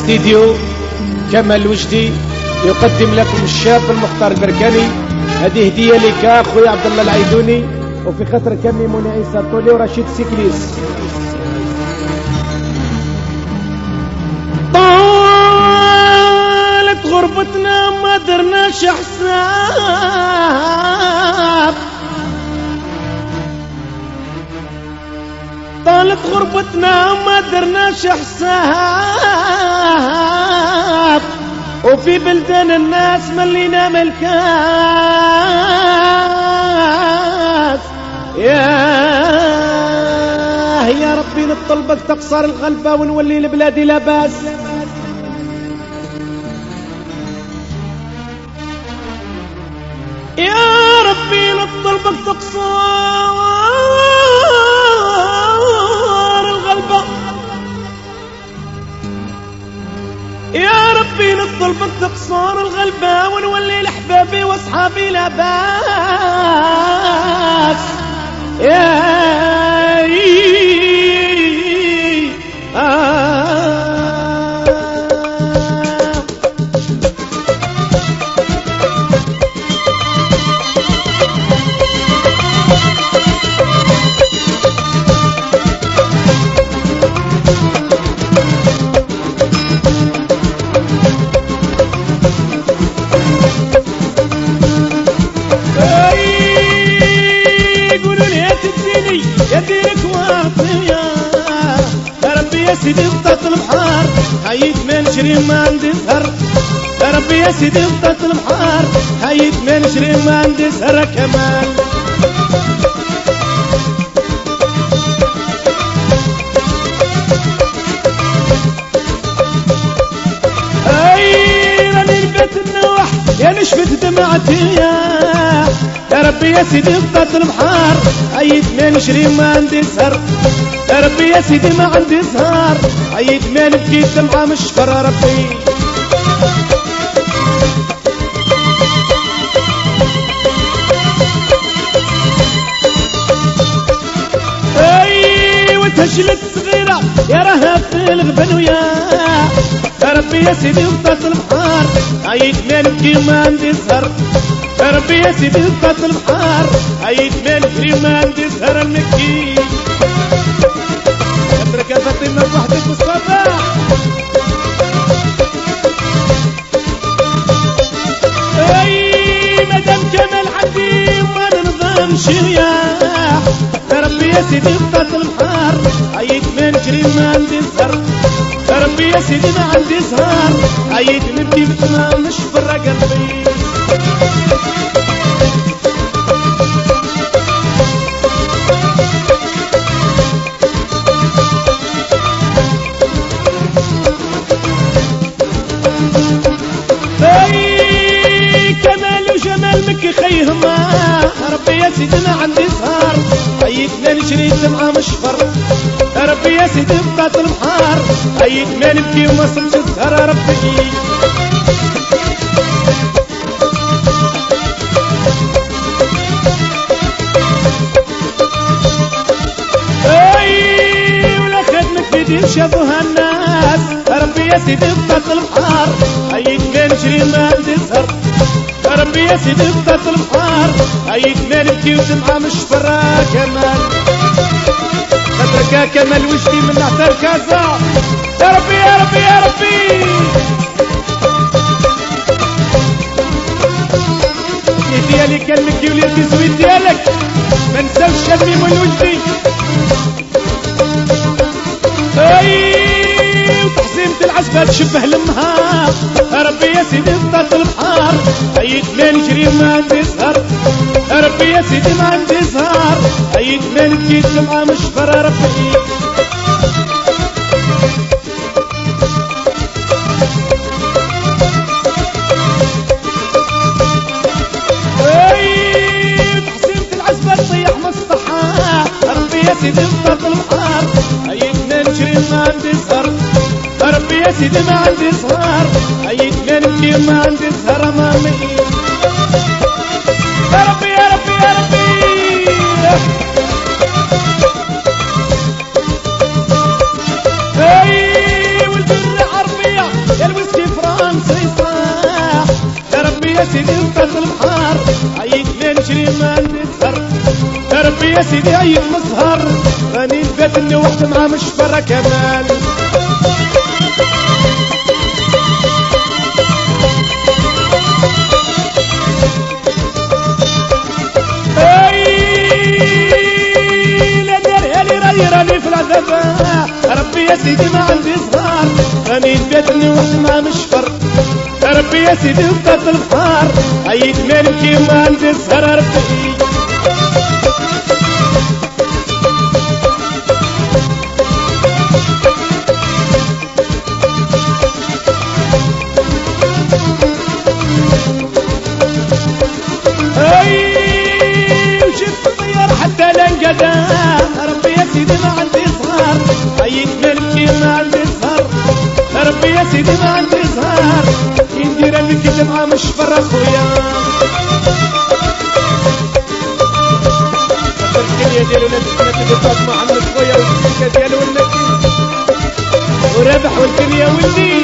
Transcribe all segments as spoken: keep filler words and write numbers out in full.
ديديو كمال وجدي يقدم لكم الشاب المختار البركاني. هذه هديه لك اخويا عبد الله العيدوني، وفي خاطر كمي منى عيسى الطولي ورشيد سيكليس. طالت غربتنا ما درناش حساب، طالت غربتنا ما درناش حساب، وفي بلدان الناس ملينا ملكاس. يا يا ربي نطلبك تقصر الغلبة ونولي لبلادي لاباس. يا ربي نطلبك تقصر الغلبة، يا ربي نطلبك تقصر الغلبة ونولي لحبابي واصحابي لاباس. يا يا سيدي بطاط البحار حييت ما نشري ما عندي سهر. يا ربي يا سيدي بطاط البحار حييت ما نشري ما عندي سهر كمان. اي راني نبات النوح يا نشفت دمعتي. يا ربي يا سيدي بطاط البحار حييت ما نشري ما عندي سهر. يا ربي يا سيدي ما عندي سهر عيد ما نبكي دمعة مشفر. ربي اي وتهجلت صغيرة يا راها في الغبن. ويا يا ربي يا سيدي بطاط البحار عيد ما نبكي ما عندي سهر. يا ربي يا سيدي بطاط البحار عيد ما نبكي ما عندي سهر. المكي اترك يا فاطمة بوحدك بالصباح. اي مدام كمال عندي وما ننظمش رياح. يا ربي يا سيدي بطاط البحار عييت ما نجري ما عندي سهر. يا ربي يا سيدي ما عندي سهر عييت نبكي بسمع نشفر قلبي. خيهما ربي يا سيدي ما عندي سهر عيتنا نشري دمعة مشفر. يا ربي يا سيدي بطاط البحار عيت ما نبكي وما صمت السهر. ربي اي ولا خدمك في دين شافوها الناس. يا ربي يا سيدي بطاط البحار عيت ما نشري ما عندي سهر. يا ربي يا سيدي بطاط البحار عيد ما نبكي ودمعة مشفرة كمال. خاطرك يا كمال وجدي من نعتر كازا. يا ربي يا ربي يا ربي الشيء ديالي كان مكي وليدي زويد ديالك ما نساوش شمي والوجدي. اي وتحزيمة العزبة تشبه لمها. يا ربي يا سيدي بطاط البحار عيد ما نجري ما عندي سهر. يا ربي يا سيدي ما عندي سهر عيد ما نبكي دمعة مشفر. ربي اي تحزيمة العزبة تطيح مصطحة. يا ربي يا سيدي بطاط البحار عيد ما نجري ما عندي سهر. يا ربي يا سيدي ما عندي سهر عيد ما نبكي ما عندي سهر. امامي يا ربي يا ربي يا ربي اي والبر عربية سيدي وسط البحر عيك لين نشري ما نسهر يا ربي يا سيدي عيك مسهر راني نبات وحدة مع مشفرة كمان راني في العذاب ربي يا سيدي ما عندي صغار راني نباتني وحدي مع مشفر ربي يا سيدي وسط البحر عييت مالكي ما عندي سهر ربي حتى لنقدا ربي يا سيدي ما عندي صغار عييت مالكي ما عندي صغار ربي يا سيدي ما عندي صغار كي ندير لك جمعة مشفر اخويا الكلية ديالو نتي فاطمة محمد خويا والسكة ديالو والنتي ورابح والكلية ولدي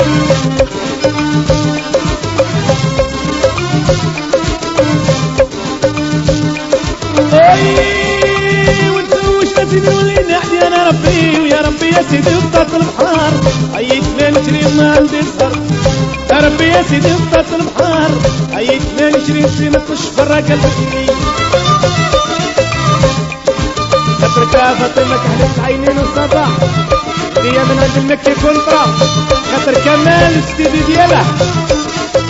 نحدي انا ربي ويا ربي يا سيدي وسط البحر عييت ما نجري ما عندي صهر يا ربي يا سيدي وسط البحر عييت ما نجري نسينا تشفر قلبي خاطرك يا فاطمة كحلت عينين الصباح هي من عند المكي كونترا خاطر كمال السيدي ديالها